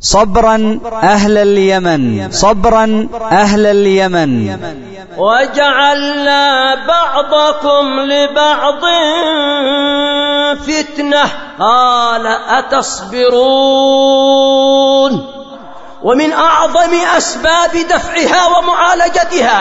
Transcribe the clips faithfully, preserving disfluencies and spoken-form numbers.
صبرا أهل اليمن، صبرا أهل اليمن. وجعلنا بعضكم لبعض فتنة قال أتصبرون. ومن أعظم أسباب دفعها ومعالجتها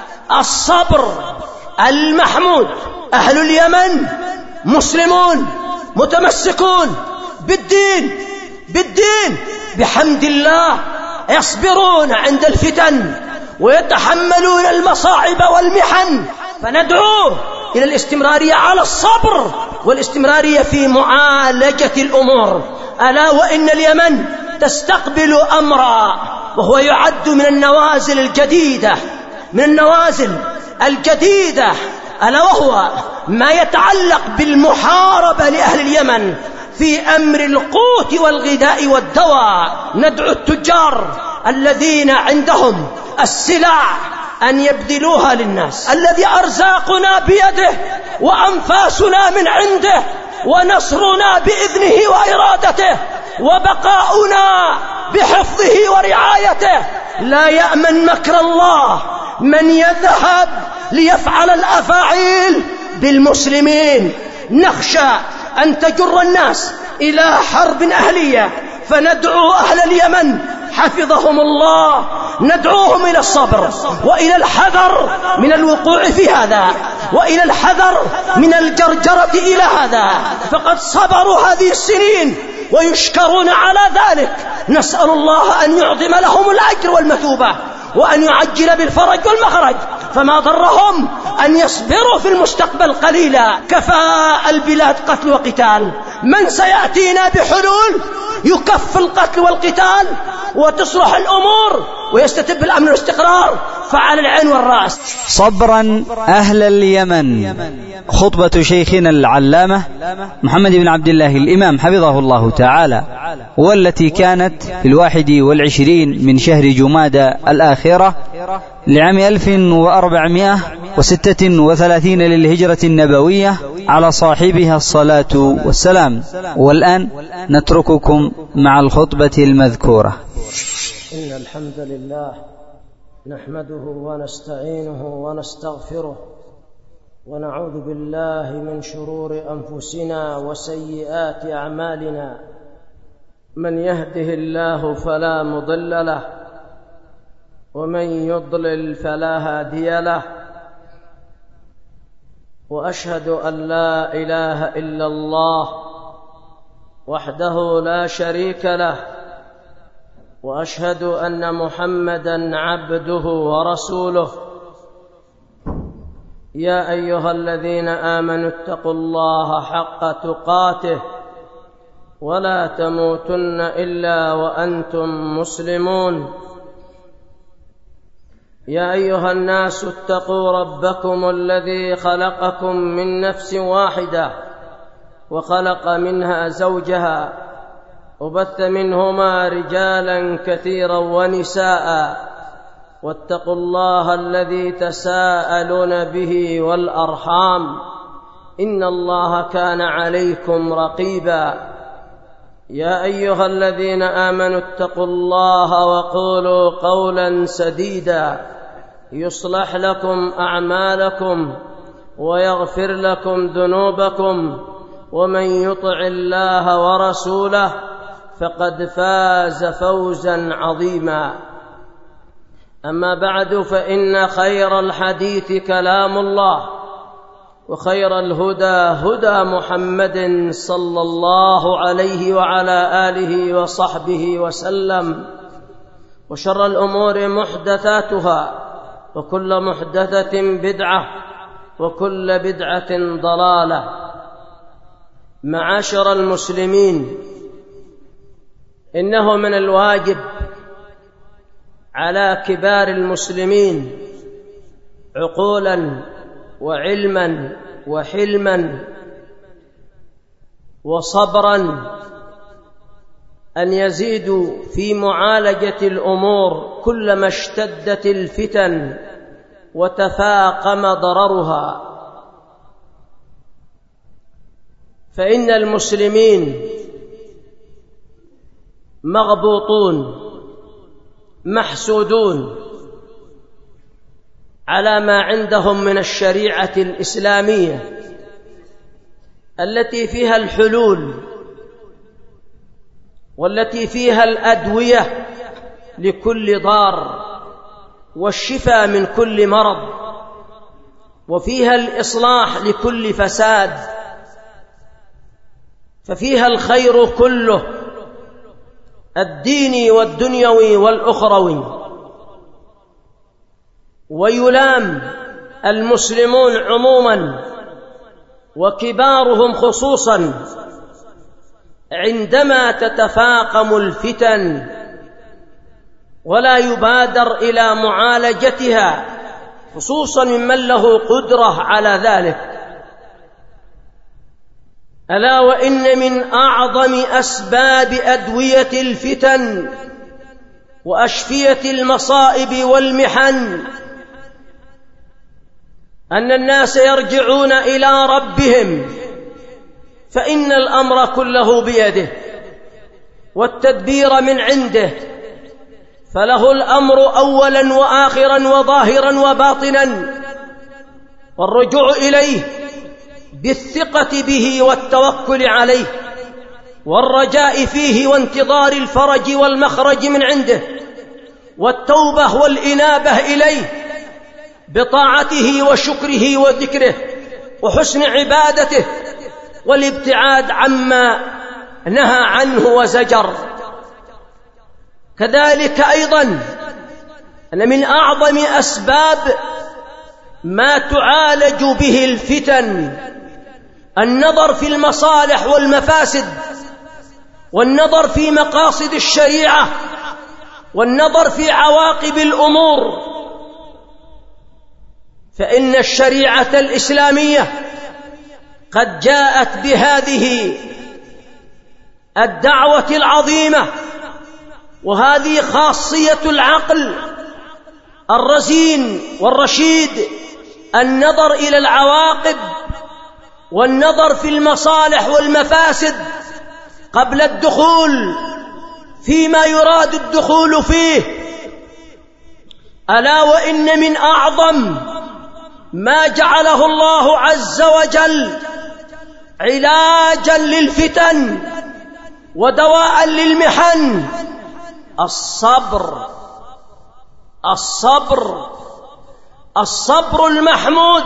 الصبر المحمود. أهل اليمن مسلمون متمسكون بالدين بالدين بحمد الله، يصبرون عند الفتن ويتحملون المصاعب والمحن، فندعوه إلى الاستمرارية على الصبر والاستمرارية في معالجة الأمور. ألا وإن اليمن تستقبل أمرا وهو يعد من النوازل الجديدة من النوازل الجديدة ألا وهو ما يتعلق بالمحاربة لأهل اليمن في أمر القوت والغذاء والدواء. ندعو التجار الذين عندهم السلع أن يبذلوها للناس، الذي أرزاقنا بيده وأنفاسنا من عنده ونصرنا بإذنه وإرادته وبقاؤنا بحفظه ورعايته. لا يأمن مكر الله من يذهب ليفعل الأفاعيل بالمسلمين. نخشى أن تجر الناس إلى حرب أهلية، فندعو أهل اليمن حفظهم الله، ندعوهم إلى الصبر وإلى الحذر من الوقوع في هذا وإلى الحذر من الجرجرة إلى هذا، فقد صبروا هذه السنين ويشكرون على ذلك. نسأل الله أن يعظم لهم الأجر والمثوبة وأن يعجل بالفرج والمخرج، فما ضرهم أن يصبروا في المستقبل قليلا. كفى البلاد قتل وقتال، من سيأتينا بحلول يكف القتل والقتال وتصلح الأمور ويستتب الأمن والاستقرار؟ فعلى العين والرأس. صبرا أهل اليمن. خطبة شيخنا العلامة محمد بن عبد الله الإمام حفظه الله تعالى، والتي كانت في الواحد والعشرين من شهر جمادى الآخرة لعام ألف وأربعمائة وستة وثلاثين للهجرة النبوية، على صاحبها الصلاة والسلام. والآن نترككم مع الخطبة المذكورة. إن الحمد لله نحمده ونستعينه ونستغفره ونعوذ بالله من شرور أنفسنا وسيئات أعمالنا. من يهده الله فلا مضل له ومن يضلل فلا هادي له، وأشهد أن لا إله إلا الله وحده لا شريك له، وأشهد أن محمدًا عبده ورسوله. يا أيها الذين آمنوا اتقوا الله حق تقاته ولا تموتن إلا وأنتم مسلمون. يا أيها الناس اتقوا ربكم الذي خلقكم من نفس واحدة وخلق منها زوجها وبث منهما رجالا كثيرا ونساء، واتقوا الله الذي تساءلون به والأرحام إن الله كان عليكم رقيبا. يا أيها الذين آمنوا اتقوا الله وقولوا قولا سديدا يصلح لكم أعمالكم ويغفر لكم ذنوبكم، ومن يطع الله ورسوله فقد فاز فوزا عظيما. أما بعد، فإن خير الحديث كلام الله، وخير الهدى هدى محمد صلى الله عليه وعلى آله وصحبه وسلم، وشر الأمور محدثاتها، وكل محدثة بدعة، وكل بدعة ضلالة. معاشر المسلمين، إنه من الواجب على كبار المسلمين عقولا وعلما وحلما وصبرا أن يزيدوا في معالجة الأمور كلما اشتدت الفتن وتفاقم ضررها. فإن المسلمين مغبوطون محسودون على ما عندهم من الشريعة الإسلامية التي فيها الحلول والتي فيها الأدوية لكل ضار والشفاء من كل مرض وفيها الإصلاح لكل فساد، ففيها الخير كله الديني والدنيوي والأخروي. ويلام المسلمون عموما وكبارهم خصوصا عندما تتفاقم الفتن ولا يبادر إلى معالجتها، خصوصا ممن له قدرة على ذلك. ألا وإن من أعظم أسباب أدوية الفتن وأشفية المصائب والمحن أن الناس يرجعون إلى ربهم، فإن الأمر كله بيده والتدبير من عنده، فله الأمر أولا وآخرا وظاهرا وباطنا، والرجوع إليه بالثقة به والتوكل عليه والرجاء فيه وانتظار الفرج والمخرج من عنده، والتوبة والإنابة إليه بطاعته وشكره وذكره وحسن عبادته، والابتعاد عما نهى عنه وزجر. كذلك أيضا أن من أعظم أسباب ما تعالج به الفتن النظر في المصالح والمفاسد، والنظر في مقاصد الشريعة، والنظر في عواقب الأمور. فإن الشريعة الإسلامية قد جاءت بهذه الدعوة العظيمة، وهذه خاصية العقل الرزين والرشيد، النظر إلى العواقب والنظر في المصالح والمفاسد قبل الدخول فيما يراد الدخول فيه. ألا وإن من أعظم ما جعله الله عز وجل علاجا للفتن ودواء للمحن الصبر. الصبر الصبر المحمود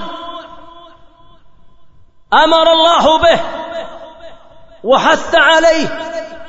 أمر الله به وحث عليه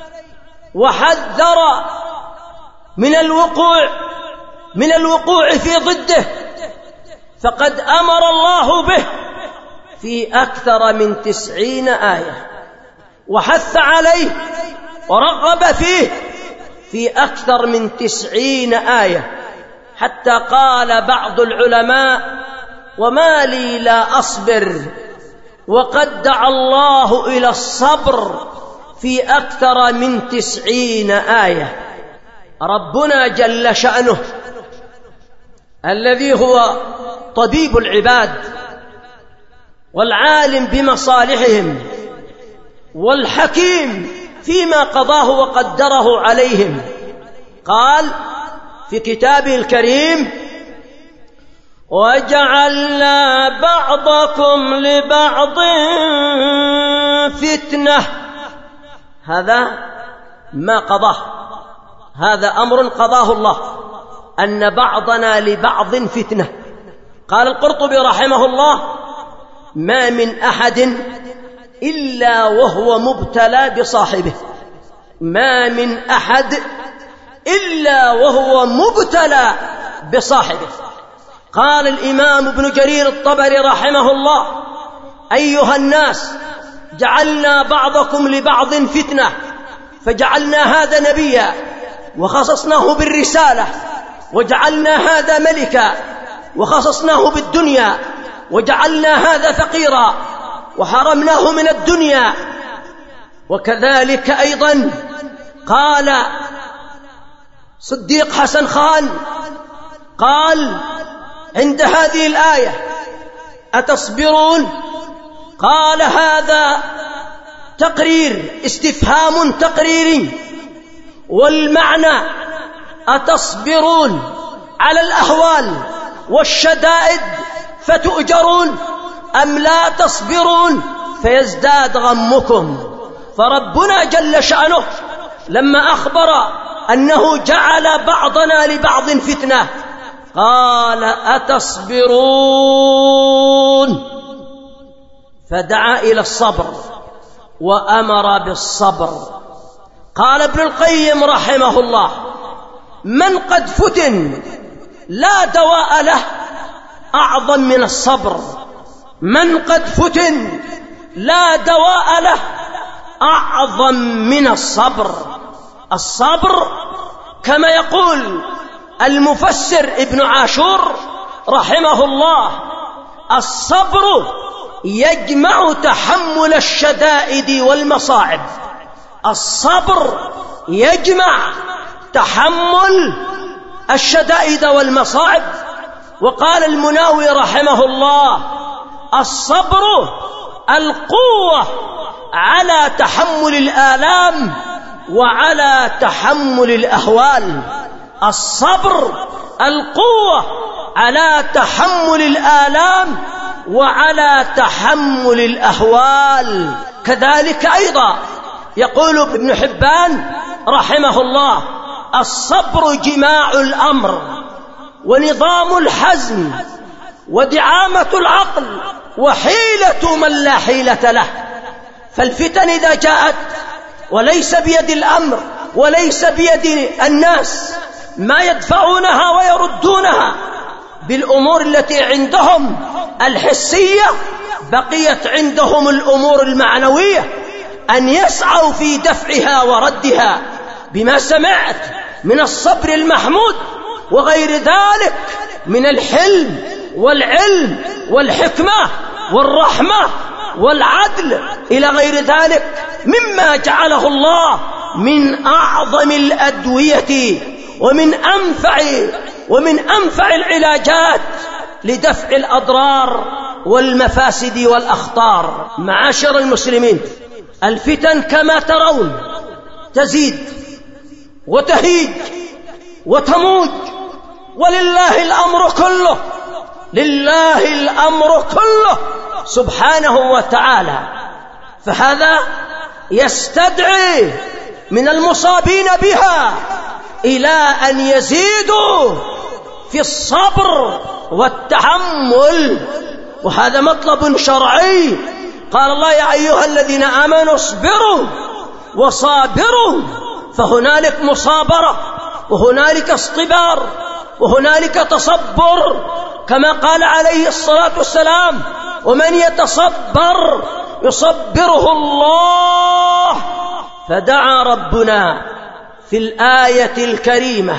وحذر من الوقوع من الوقوع في ضده، فقد أمر الله به في أكثر من تسعين آية، وحث عليه ورغب فيه في أكثر من تسعين آية، حتى قال بعض العلماء: وما لي لا أصبر، وقد دعا الله إلى الصبر في أكثر من تسعين آية. ربنا جل شأنه الذي هو طبيب العباد والعالم بمصالحهم والحكيم فيما قضاه وقدره عليهم، قال في كتابه الكريم: وجعلنا بعضكم لبعض فتنة. هذا ما قضاه، هذا أمر قضاه الله، أن بعضنا لبعض فتنة. قال القرطبي رحمه الله: ما من أحد إلا وهو مبتلى بصاحبه، ما من أحد إلا وهو مبتلى بصاحبه. قال الإمام ابن جرير الطبري رحمه الله: أيها الناس، جعلنا بعضكم لبعض فتنة، فجعلنا هذا نبيا وخصصناه بالرسالة، وجعلنا هذا ملكا وخصصناه بالدنيا، وجعلنا هذا فقيرا وحرمناه من الدنيا. وكذلك أيضا قال صديق حسن خان، قال عند هذه الآية: أتصبرون؟ قال هذا تقرير، استفهام تقريري، والمعنى: أتصبرون على الأهوال والشدائد فتؤجرون، أم لا تصبرون فيزداد غمكم؟ فربنا جل شأنه لما أخبر أنه جعل بعضنا لبعض فتنة قال: أتصبرون، فدعا إلى الصبر وأمر بالصبر. قال ابن القيم رحمه الله: من قد فتن لا دواء له أعظم من الصبر. من قد فتن لا دواء له أعظم من الصبر. الصبر كما يقول المفسر ابن عاشور رحمه الله: الصبر يجمع تحمل الشدائد والمصاعب. الصبر يجمع تحمل الشدائد والمصاعب. وقال المناوي رحمه الله: الصبر القوة على تحمل الآلام وعلى تحمل الأهوال. الصبر القوة على تحمل الآلام وعلى تحمل الأهوال. كذلك أيضا يقول ابن حبان رحمه الله: الصبر جماع الأمر ونظام الحزم ودعامة العقل وحيلة من لا حيلة له. فالفتن إذا جاءت وليس بيد الأمر وليس بيد الناس ما يدفعونها ويردونها بالأمور التي عندهم الحسية، بقيت عندهم الأمور المعنوية، أن يسعوا في دفعها وردها بما سمعت من الصبر المحمود وغير ذلك من الحلم والعلم والحكمة والرحمة والعدل إلى غير ذلك مما جعله الله من أعظم الأدوية ومن أنفع ومن أنفع العلاجات لدفع الأضرار والمفاسد والأخطار. معاشر المسلمين، الفتن كما ترون تزيد وتهيج وتموج، ولله الأمر كله، لله الأمر كله سبحانه وتعالى. فهذا يستدعي من المصابين بها إلى أن يزيدوا في الصبر والتحمل، وهذا مطلب شرعي. قال الله: يا أيها الذين آمنوا اصبروا وصابروا، فهنالك مصابرة وهنالك اصطبار وهنالك تصبر، كما قال عليه الصلاة والسلام: ومن يتصبر يصبره الله. فدعا ربنا في الآية الكريمة،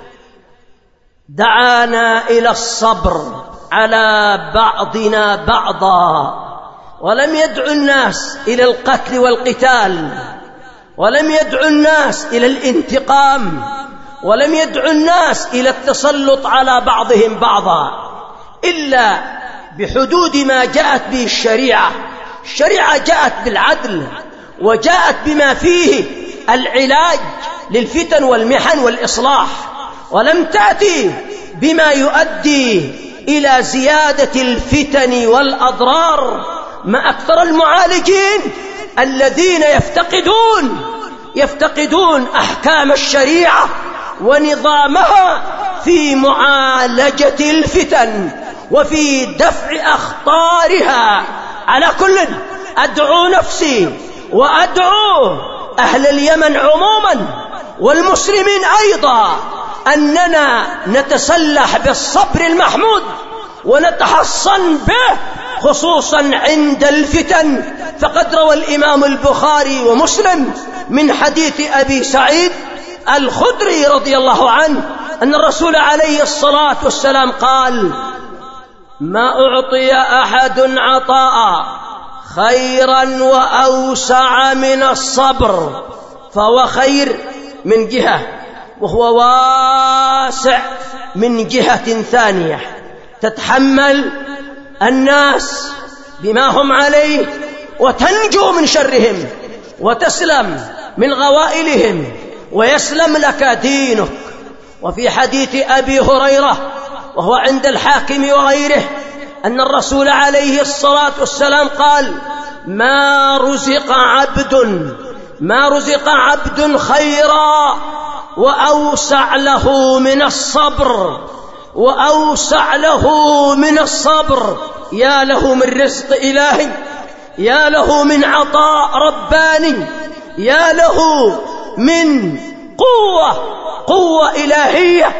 دعانا إلى الصبر على بعضنا بعضا، ولم يدع الناس إلى القتل والقتال، ولم يدع الناس إلى الانتقام، ولم يدع الناس إلى التسلط على بعضهم بعضا، إلا بحدود ما جاءت به الشريعة. الشريعة جاءت بالعدل وجاءت بما فيه العلاج للفتن والمحن والإصلاح، ولم تأتي بما يؤدي إلى زيادة الفتن والأضرار. ما أكثر المعالجين الذين يفتقدون يفتقدون أحكام الشريعة ونظامها في معالجة الفتن وفي دفع أخطارها. على كل، أدعو نفسي وأدعو أهل اليمن عموما والمسلمين أيضا أننا نتسلح بالصبر المحمود ونتحصن به، خصوصا عند الفتن. فقد روى الإمام البخاري ومسلم من حديث أبي سعيد الخدري رضي الله عنه أن الرسول عليه الصلاة والسلام قال: ما أعطي أحد عطاء خيرا وأوسع من الصبر، فهو خير من جهة وهو واسع من جهة ثانية. تتحمل الناس بما هم عليه وتنجو من شرهم وتسلم من غوائلهم ويسلم لك دينك. وفي حديث أبي هريرة وهو عند الحاكم وغيره أن الرسول عليه الصلاة والسلام قال: ما رزق عبد ما رزق عبد خيرا وأوسع له من الصبر وأوسع له من الصبر. يا له من رزق إلهي، يا له من عطاء رباني، يا له من قوة قوة إلهية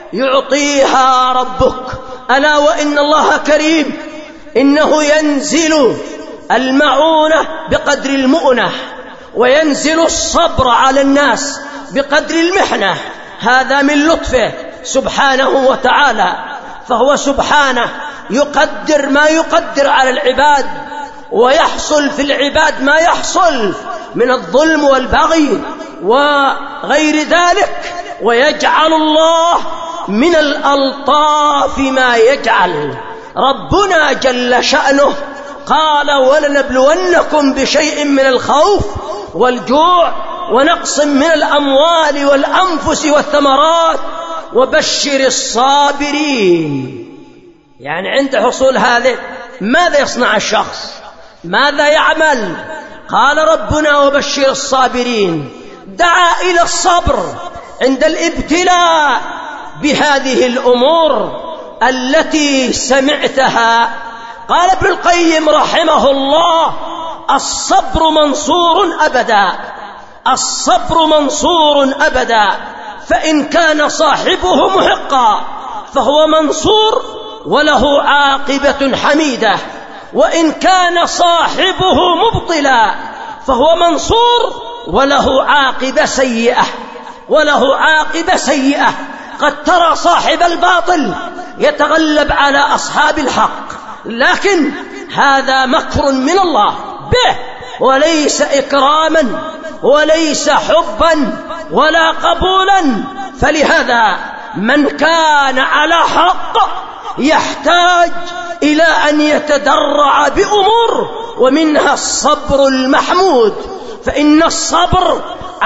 يعطيها ربك. ألا وإن الله كريم، إنه ينزل المعونة بقدر المؤنة، وينزل الصبر على الناس بقدر المحنة. هذا من لطفه سبحانه وتعالى، فهو سبحانه يقدر ما يقدر على العباد، ويحصل في العباد ما يحصل من الظلم والبغي وغير ذلك، ويجعل الله من الألطاف ما يجعل. ربنا جل شأنه قال: ولنبلونكم بشيء من الخوف والجوع ونقص من الأموال والأنفس والثمرات وبشر الصابرين. يعني عند حصول هذه ماذا يصنع الشخص؟ ماذا يعمل؟ قال ربنا: وبشر الصابرين. دعا إلى الصبر عند الابتلاء بهذه الأمور التي سمعتها. قال ابن القيم رحمه الله: الصبر منصور أبدا، الصبر منصور أبدا، فإن كان صاحبه محقا فهو منصور وله عاقبة حميدة، وإن كان صاحبه مبطلا فهو منصور وله عاقبة سيئة، وله عاقبة سيئة. قد ترى صاحب الباطل يتغلب على أصحاب الحق، لكن هذا مكر من الله به، وليس إكراما وليس حبا ولا قبولا. فلهذا من كان على حق يحتاج إلى أن يتدرع بأمور، ومنها الصبر المحمود، فإن الصبر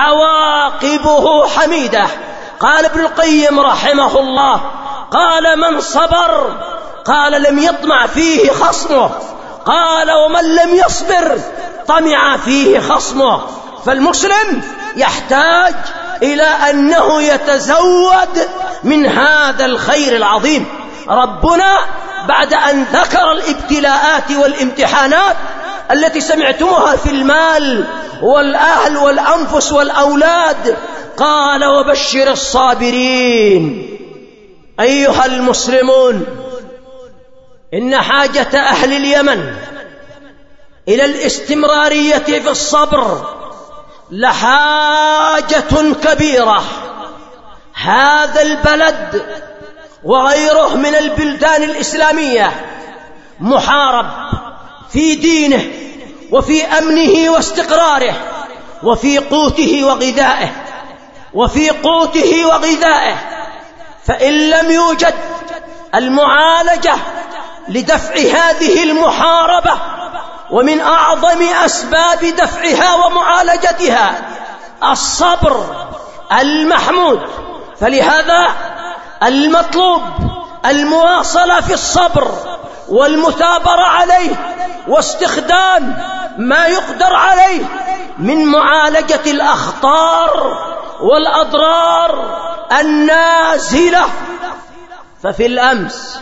عواقبه حميدة. قال ابن القيم رحمه الله: قال: من صبر قال لم يطمع فيه خصمه، قال: ومن لم يصبر طمع فيه خصمه. فالمسلم يحتاج إلى أنه يتزود من هذا الخير العظيم. ربنا بعد أن ذكر الابتلاءات والامتحانات التي سمعتموها في المال والأهل والأنفس والأولاد، قال: وبشر الصابرين. أيها المسلمون، إن حاجة أهل اليمن إلى الاستمرارية في الصبر لحاجة كبيرة. هذا البلد وغيره من البلدان الإسلامية محارب في دينه وفي أمنه واستقراره، وفي قوته وغذائه وفي قوته وغذائه. فإن لم يوجد المعالجة لدفع هذه المحاربة، ومن أعظم أسباب دفعها ومعالجتها الصبر المحمود، فلهذا المطلوب المواصلة في الصبر والمثابرة عليه، واستخدام ما يقدر عليه من معالجة الأخطار والأضرار النازلة. ففي الأمس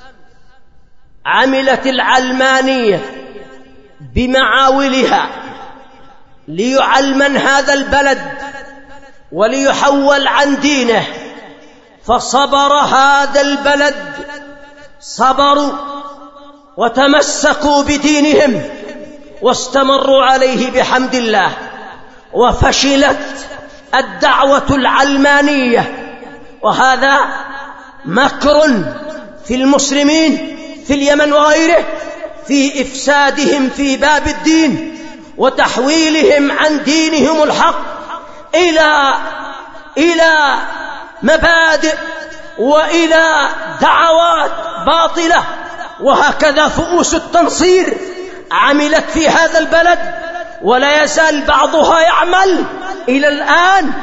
عملت العلمانية بمعاولها ليعلمن هذا البلد وليحول عن دينه، فصبر هذا البلد، صبروا وتمسكوا بدينهم واستمروا عليه بحمد الله. وفشلت الدعوة العلمانية، وهذا مكر في المسلمين في اليمن وغيره في إفسادهم في باب الدين وتحويلهم عن دينهم الحق إلى إلى مبادئ وإلى دعوات باطلة. وهكذا فؤوس التنصير عملت في هذا البلد، ولا يزال بعضها يعمل إلى الآن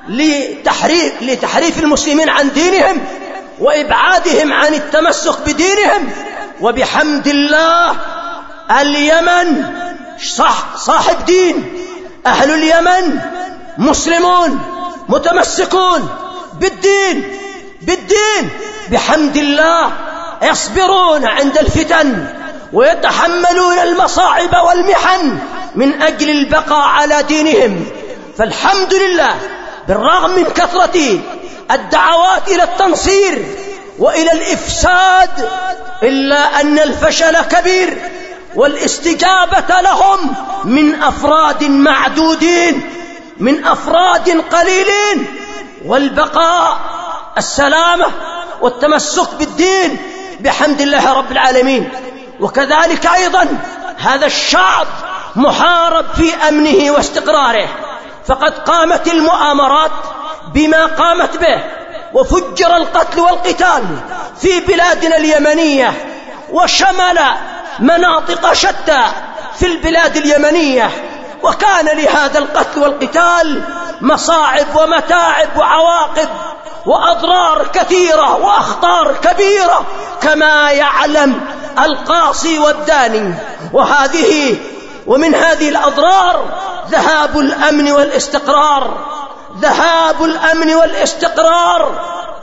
لتحريف, لتحريف المسلمين عن دينهم وإبعادهم عن التمسك بدينهم. وبحمد الله اليمن صح صاحب دين، أهل اليمن مسلمون متمسكون بالدين بالدين بحمد الله، يصبرون عند الفتن ويتحملون المصاعب والمحن من أجل البقاء على دينهم. فالحمد لله بالرغم من كثرة الدعوات إلى التنصير وإلى الإفساد إلا أن الفشل كبير، والاستجابة لهم من أفراد معدودين، من أفراد قليلين، والبقاء السلامة والتمسك بالدين بحمد الله رب العالمين. وكذلك أيضا هذا الشعب محارب في أمنه واستقراره، فقد قامت المؤامرات بما قامت به، وفجر القتل والقتال في بلادنا اليمنية، وشمل مناطق شتى في البلاد اليمنية، وكان لهذا القتل والقتال مصاعب ومتاعب وعواقب وأضرار كثيرة وأخطار كبيرة كما يعلم القاصي والداني. وهذه ومن هذه الأضرار ذهاب الأمن والاستقرار، ذهاب الأمن والاستقرار.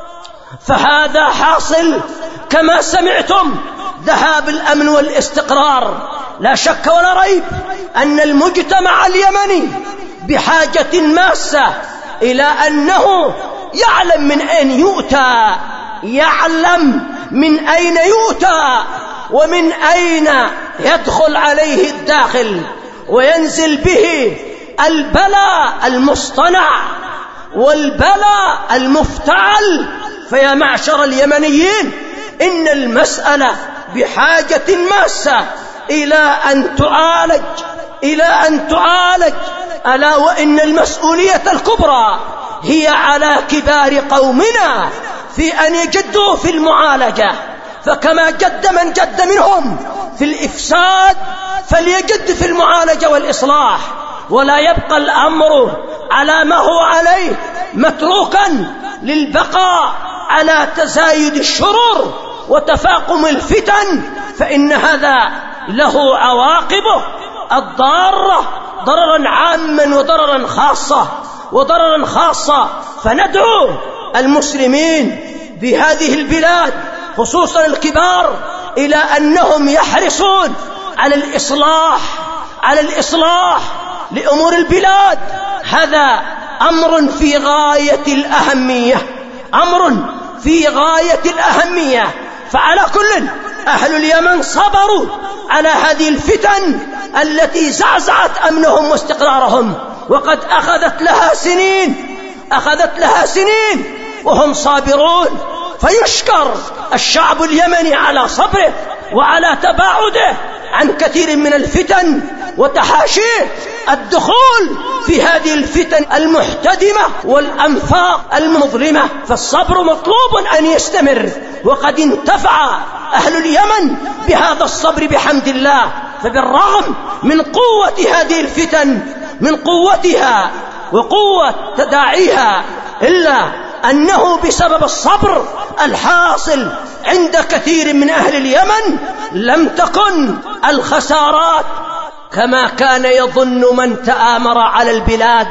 فهذا حاصل كما سمعتم، ذهاب الأمن والاستقرار. لا شك ولا ريب أن المجتمع اليمني بحاجة ماسة إلى أنه يعلم من أين يؤتى، يعلم من أين يؤتى ومن أين يدخل عليه الداخل وينزل به البلاء المصطنع والبلاء المفتعل. فيا معشر اليمنيين، إن المسألة بحاجة ماسة إلى أن تعالج إلى أن تعالج ألا وإن المسؤولية الكبرى هي على كبار قومنا في أن يجدوا في المعالجة. فكما جد من جد منهم في الإفساد فليجد في المعالجة والإصلاح، ولا يبقى الأمر على ما هو عليه متروكا للبقاء على تزايد الشرور وتفاقم الفتن، فإن هذا له عواقبه الضارة، ضررا عاما وضررا خاصة وضررا خاصة. فندعو المسلمين بهذه البلاد خصوصا الكبار إلى أنهم يحرصون على الإصلاح على الإصلاح لأمور البلاد. هذا أمر في غاية الأهمية، أمر في غاية الأهمية. فعلى كل أهل اليمن صبروا على هذه الفتن التي زعزعت أمنهم واستقرارهم، وقد أخذت لها سنين أخذت لها سنين وهم صابرون. فيشكر الشعب اليمني على صبره وعلى تباعده عن كثير من الفتن وتحاشيه الدخول في هذه الفتن المحتدمة والأنفاق المظلمة. فالصبر مطلوب أن يستمر، وقد انتفع أهل اليمن بهذا الصبر بحمد الله. فبالرغم من قوة هذه الفتن، من قوتها وقوة تداعيها، إلا أنه بسبب الصبر الحاصل عند كثير من أهل اليمن لم تكن الخسارات كما كان يظن من تآمر على البلاد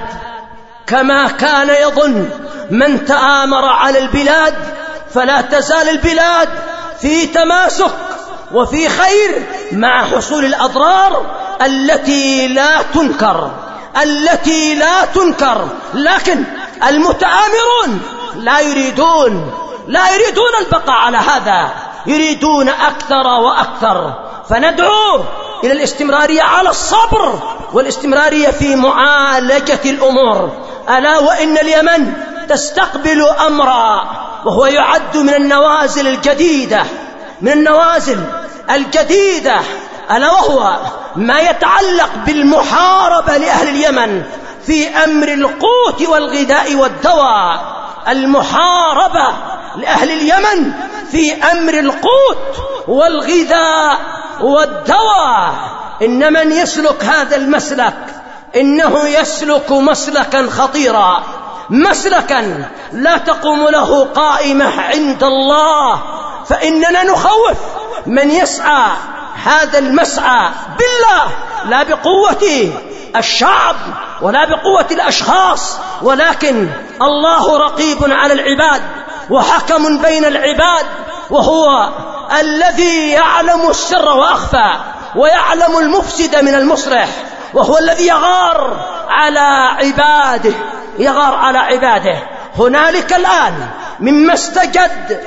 كما كان يظن من تآمر على البلاد. فلا تزال البلاد في تماسك وفي خير مع حصول الأضرار التي لا تنكر التي لا تنكر لكن المتآمرون لا يريدون لا يريدون البقاء على هذا، يريدون أكثر وأكثر. فندعو إلى الاستمرارية على الصبر والاستمرارية في معالجة الأمور. ألا وإن اليمن تستقبل أمرا وهو يعد من النوازل الجديدة من النوازل الجديدة ألا وهو ما يتعلق بالمحاربة لأهل اليمن في أمر القوت والغذاء والدواء. المحاربة لأهل اليمن في أمر القوت والغذاء والدواء. إن من يسلك هذا المسلك إنه يسلك مسلكا خطيرا، مسلكا لا تقوم له قائمة عند الله، فإننا نخوف من يسعى هذا المسعى بالله، لا بقوة الشعب ولا بقوة الأشخاص، ولكن الله رقيب على العباد وحكم بين العباد، وهو الذي يعلم السر وأخفى ويعلم المفسد من المصلح، وهو الذي يغار على عباده يغار على عباده. هنالك الآن مما استجد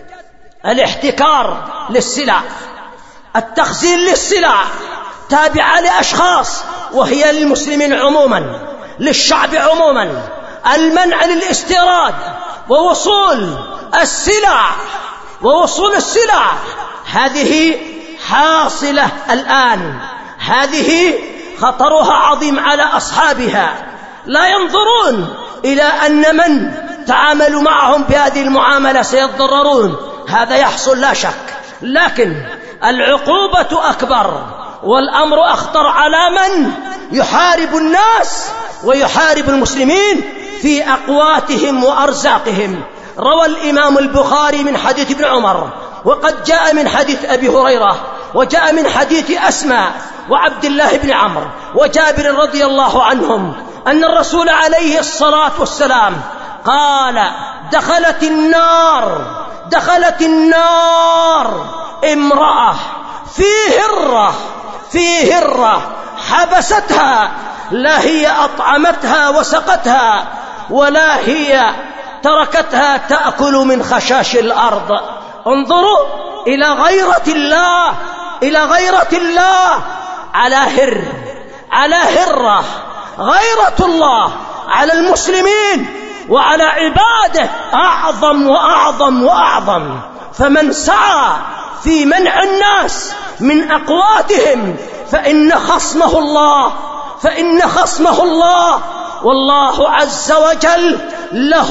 الاحتكار للسلع، التخزين للسلع تابعة لأشخاص وهي للمسلمين عموما، للشعب عموما، المنع للاستيراد ووصول السلع ووصول السلع هذه حاصلة الآن، هذه خطرها عظيم على أصحابها، لا ينظرون إلى أن من تعاملوا معهم بهذه المعاملة سيتضررون، هذا يحصل لا شك، لكن العقوبة أكبر والأمر أخطر على من يحارب الناس ويحارب المسلمين في أقواتهم وأرزاقهم. روى الإمام البخاري من حديث ابن عمر، وقد جاء من حديث أبي هريرة، وجاء من حديث أسماء وعبد الله بن عمرو وجابر رضي الله عنهم أن الرسول عليه الصلاة والسلام قال: دخلت النار دخلت النار امرأة في هرة في هرة حبستها، لا هي أطعمتها وسقتها ولا هي تركتها تأكل من خشاش الأرض. انظروا إلى غيرة الله إلى غيرة الله على هر على هرة، غيرة الله على المسلمين وعلى عباده أعظم وأعظم وأعظم. فمن سعى في منع الناس من أقواتهم فإن خصمه الله فإن خصمه الله والله عز وجل له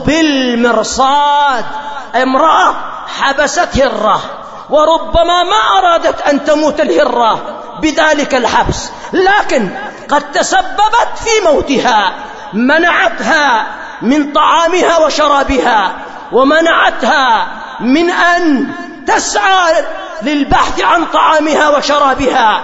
بالمرصاد. امرأة حبست هرة، وربما ما أرادت أن تموت الهرة بذلك الحبس، لكن قد تسببت في موتها، منعتها من طعامها وشرابها، ومنعتها من أن تسعى للبحث عن طعامها وشرابها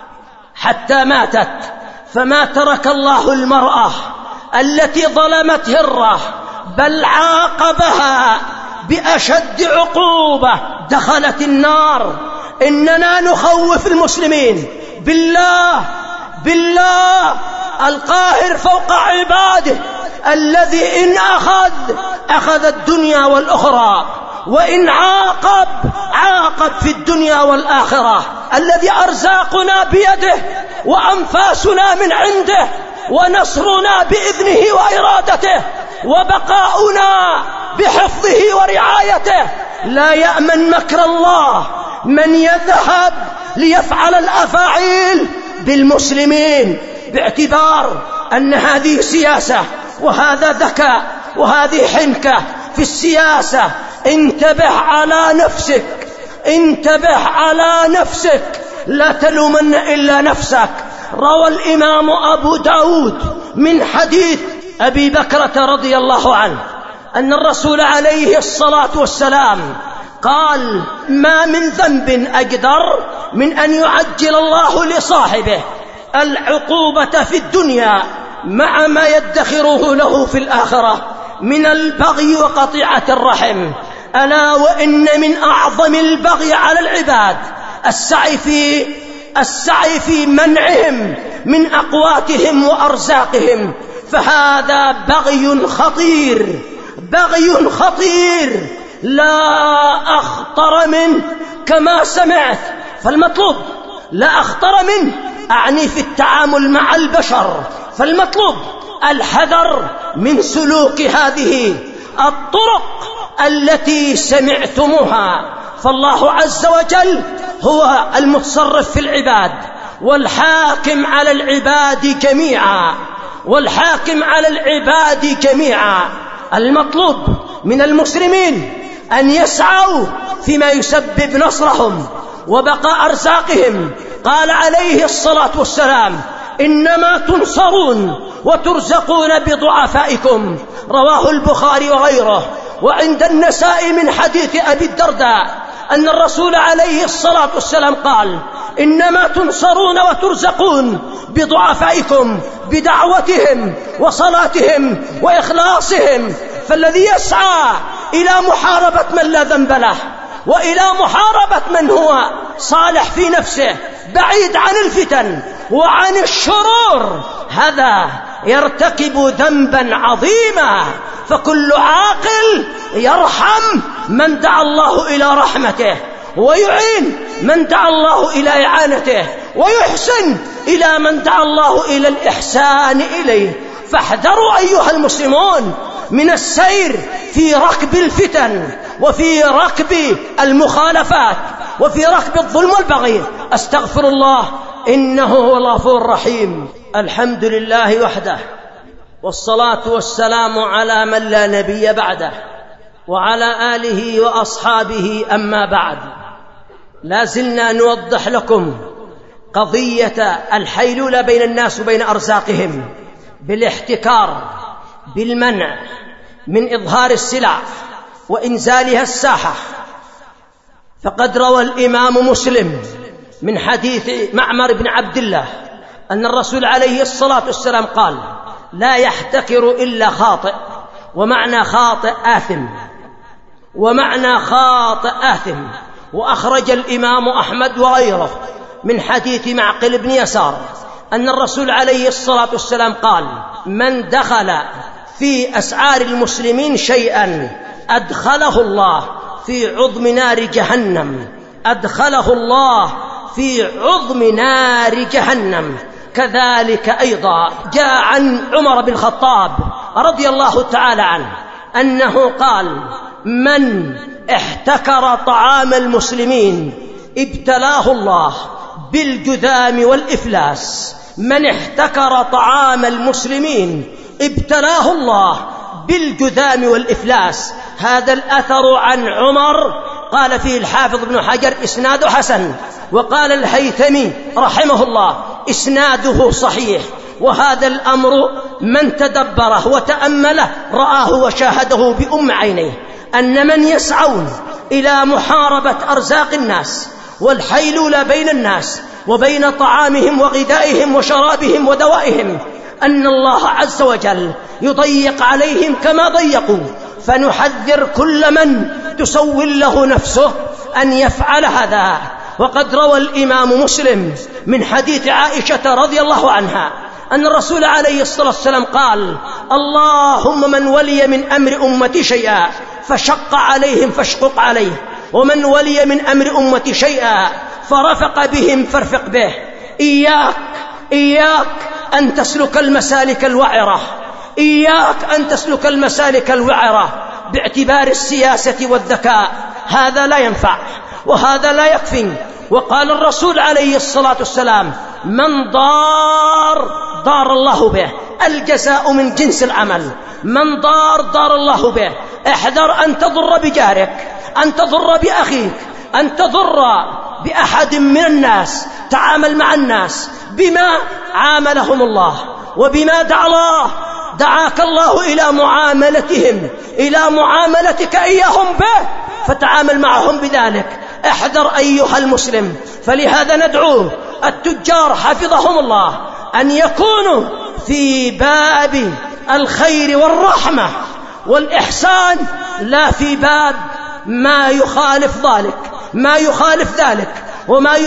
حتى ماتت. فما ترك الله المرأة التي ظلمت هرة، بل عاقبها بأشد عقوبة، دخلت النار. إننا نخوف المسلمين بالله بالله القاهر فوق عباده، الذي إن أخذ أخذ الدنيا والأخرى، وإن عاقب عاقب في الدنيا والآخرة، الذي أرزاقنا بيده وأنفاسنا من عنده، ونصرنا بإذنه وإرادته، وبقاؤنا بحفظه ورعايته. لا يأمن مكر الله من يذهب ليفعل الأفاعيل بالمسلمين، باعتبار أن هذه سياسة وهذا ذكاء وهذه حنكة في السياسة. انتبه على نفسك انتبه على نفسك، لا تلومن إلا نفسك. روى الإمام أبو داود من حديث أبي بكرة رضي الله عنه أن الرسول عليه الصلاة والسلام قال: ما من ذنب أقدر من أن يعجل الله لصاحبه العقوبة في الدنيا مع ما يدخره له في الآخرة من البغي وقطيعة الرحم. ألا وإن من أعظم البغي على العباد السعي في السعي في منعهم من أقواتهم وأرزاقهم، فهذا بغي خطير بغي خطير لا أخطر منه كما سمعت. فالمطلوب لا أخطر منه، أعني في التعامل مع البشر، فالمطلوب الحذر من سلوك هذه الطرق التي سمعتموها. فالله عز وجل هو المتصرف في العباد والحاكم على العباد جميعا والحاكم على العباد جميعا. المطلوب من المسلمين أن يسعوا فيما يسبب نصرهم وبقاء أرزاقهم. قال عليه الصلاة والسلام: إنما تنصرون وترزقون بضعفائكم، رواه البخاري وغيره. وعند النسائي من حديث أبي الدرداء أن الرسول عليه الصلاة والسلام قال: إنما تنصرون وترزقون بضعفائكم، بدعوتهم وصلاتهم وإخلاصهم. فالذي يسعى إلى محاربة من لا ذنب له، وإلى محاربة من هو صالح في نفسه بعيد عن الفتن وعن الشرور، هذا يرتكب ذنبا عظيما. فكل عاقل يرحم من دعا الله إلى رحمته، ويعين من دعا الله إلى إعانته، ويحسن إلى من دعا الله إلى الإحسان إليه. فاحذروا أيها المسلمون من السير في ركب الفتن، وفي ركب المخالفات، وفي ركب الظلم والبغي. أستغفر الله إنه هو الغفور الرحيم. الحمد لله وحده، والصلاة والسلام على من لا نبي بعده، وعلى آله وأصحابه. أما بعد، لا زلنا نوضح لكم قضية الحيلولة بين الناس وبين أرزاقهم بالاحتكار، بالمنع من إظهار السلع وإنزالها الساحة. فقد روى الإمام مسلم من حديث معمر بن عبد الله أن الرسول عليه الصلاة والسلام قال: لا يحتكر إلا خاطئ. ومعنى خاطئ آثم، ومعنى خاطئ آثم. وأخرج الإمام أحمد وغيره من حديث معقل بن يسار أن الرسول عليه الصلاة والسلام قال: من دخل في أسعار المسلمين شيئا أدخله الله في عظم نار جهنم، أدخله الله في عظم نار جهنم. كذلك أيضا جاء عن عمر بن الخطاب رضي الله تعالى عنه أنه قال: من احتكر طعام المسلمين ابتلاه الله بالجذام والإفلاس. من احتكر طعام المسلمين ابتلاه الله بالجذام والإفلاس. هذا الأثر عن عمر قال فيه الحافظ ابن حجر إسناده حسن، وقال الهيثمي رحمه الله إسناده صحيح. وهذا الأمر من تدبره وتأمله رآه وشاهده بأم عينيه، أن من يسعون إلى محاربة أرزاق الناس والحيلولة بين الناس وبين طعامهم وغذائهم وشرابهم ودوائهم، أن الله عز وجل يضيق عليهم كما ضيقوا. فنحذر كل من تسول له نفسه أن يفعل هذا. وقد روى الإمام مسلم من حديث عائشة رضي الله عنها أن الرسول عليه الصلاة والسلام قال: اللهم من ولي من أمر أمتي شيئا فشق عليهم فاشقق عليه، ومن ولي من أمر أمتي شيئا فرفق بهم فارفق به. إياك إياك أن تسلك المسالك الوعرة، إياك أن تسلك المسالك الوعرة باعتبار السياسة والذكاء، هذا لا ينفع وهذا لا يكفي. وقال الرسول عليه الصلاة والسلام: من ضار ضار الله به، الجزاء من جنس العمل. من ضار ضار الله به. احذر أن تضر بجارك، أن تضر بأخيك، أن تضر بأحد من الناس. تعامل مع الناس بما عاملهم الله وبما دعا الله دعاك الله إلى معاملتهم، إلى معاملتك إياهم به، فتعامل معهم بذلك. احذر أيها المسلم. فلهذا ندعو التجار حفظهم الله أن يكونوا في باب الخير والرحمة والإحسان، لا في باب ما يخالف ذلك ما يخالف ذلك وما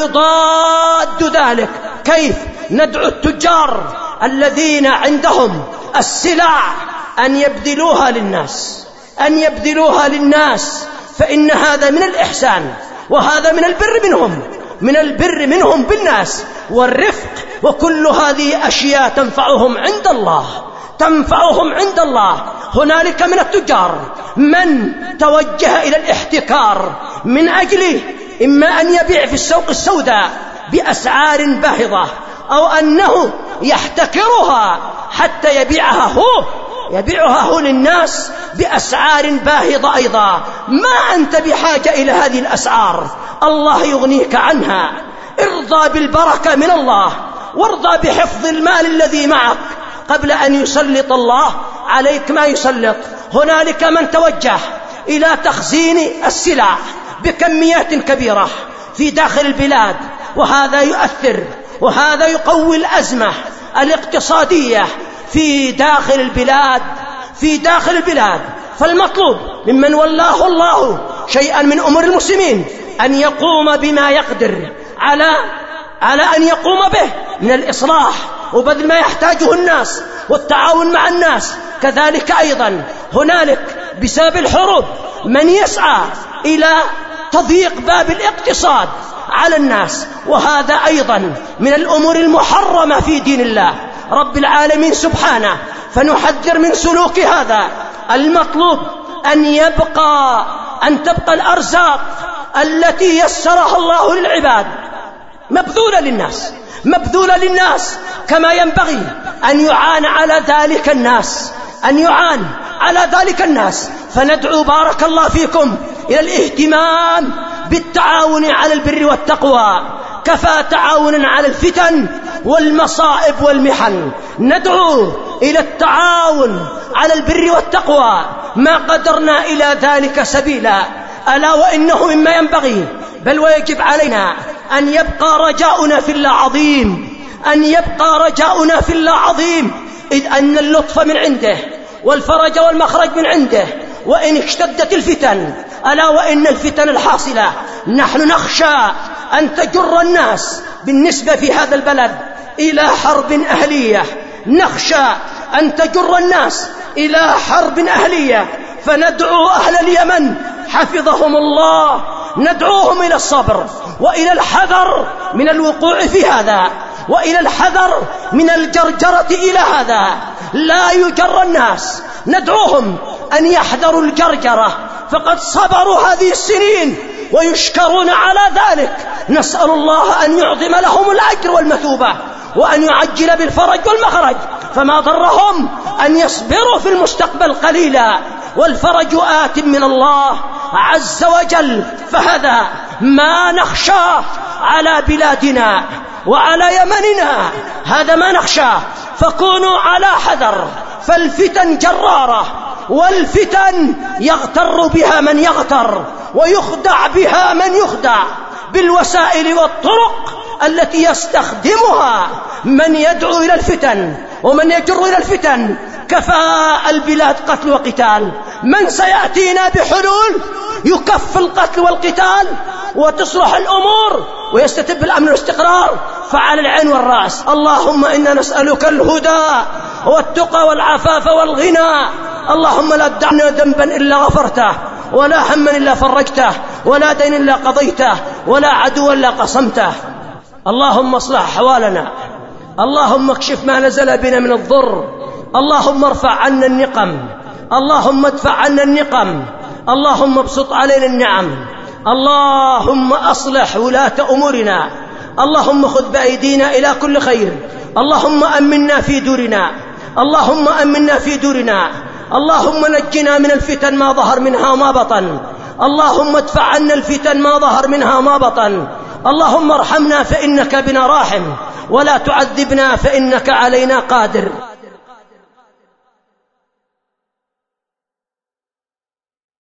يضاد ذلك. كيف ندعو التجار الذين عندهم السلع أن يبذلوها للناس، أن يبذلوها للناس، فإن هذا من الإحسان، وهذا من البر منهم، من البر منهم بالناس والرفق. وكل هذه أشياء تنفعهم عند الله، تنفعهم عند الله. هنالك من التجار من توجه إلى الاحتكار من أجله إما أن يبيع في السوق السوداء بأسعار باهظة، أو أنه يحتكرها حتى يبيعها هو يبيعها هو للناس بأسعار باهظة أيضا. ما أنت بحاجة إلى هذه الأسعار، الله يغنيك عنها. ارضى بالبركة من الله، وارضى بحفظ المال الذي معك. قبل أن يسلط الله عليك ما يسلط. هنالك من توجه إلى تخزين السلع بكميات كبيرة في داخل البلاد، وهذا يؤثر وهذا يقوي الأزمة الاقتصادية في داخل البلاد في داخل البلاد. فالمطلوب ممن ولاه الله شيئا من أمور المسلمين أن يقوم بما يقدر على على أن يقوم به من الإصلاح وبذل ما يحتاجه الناس والتعاون مع الناس. كذلك أيضا هنالك بسبب الحروب من يسعى إلى تضييق باب الاقتصاد على الناس، وهذا أيضا من الأمور المحرمة في دين الله رب العالمين سبحانه. فنحذر من سلوك هذا. المطلوب أن يبقى أن تبقى الأرزاق التي يسرها الله للعباد مبذولة للناس مبذولة للناس كما ينبغي أن يعان على ذلك الناس أن يعان على ذلك الناس. فندعو بارك الله فيكم إلى الاهتمام بالتعاون على البر والتقوى، كفى تعاونا على الفتن والمصائب والمحن. ندعو إلى التعاون على البر والتقوى ما قدرنا إلى ذلك سبيلا، ألا وإنه مما ينبغي بل ويجب علينا أن يبقى رجاؤنا في الله عظيم أن يبقى رجاؤنا في الله عظيم إذ أن اللطف من عنده والفرج والمخرج من عنده. وإن اشتدت الفتن، ألا وإن الفتن الحاصلة نحن نخشى أن تجر الناس بالنسبة في هذا البلد إلى حرب أهلية نخشى أن تجر الناس إلى حرب أهلية. فندعو أهل اليمن حفظهم الله، ندعوهم إلى الصبر وإلى الحذر من الوقوع في هذا، وإلى الحذر من الجرجرة إلى هذا. لا يجر الناس، ندعوهم أن يحذروا الجرجرة، فقد صبروا هذه السنين ويشكرون على ذلك. نسأل الله أن يعظم لهم الأجر والمثوبة وأن يعجل بالفرج والمخرج، فما ضرهم أن يصبروا في المستقبل قليلا، والفرج آت من الله عز وجل. فهذا ما نخشى على بلادنا وعلى يمننا، هذا ما نخشى. فكونوا على حذر، فالفتن جرارة، والفتن يغتر بها من يغتر ويخدع بها من يخدع بالوسائل والطرق التي يستخدمها من يدعو إلى الفتن ومن يجر إلى الفتن. كفى البلاد قتل وقتال. من سيأتينا بحلول يكف القتل والقتال وتصلح الأمور ويستتب الأمن والاستقرار؟ فعلى العين والرأس. اللهم إنا نسألك الهدى والتقى والعفاف والغنى. اللهم لا تدعنا ذنبا إلا غفرته، ولا هما إلا فرجته، ولا دين إلا قضيته، ولا عدوا إلا قصمته. اللهم اصلح أحوالنا، اللهم اكشف ما نزل بنا من الضر، اللهم ارفع عنا النقم، اللهم ادفع عنا النقم، اللهم ابسط علينا النعم، اللهم أصلح ولاة أمورنا، اللهم خذ بأيدينا إلى كل خير، اللهم أمنا في دورنا، اللهم أمنا في دورنا، اللهم نجنا من الفتن ما ظهر منها وما بطن، اللهم ادفع عنا الفتن ما ظهر منها وما بطن، اللهم ارحمنا فإنك بنا راحم، ولا تعذبنا فإنك علينا قادر.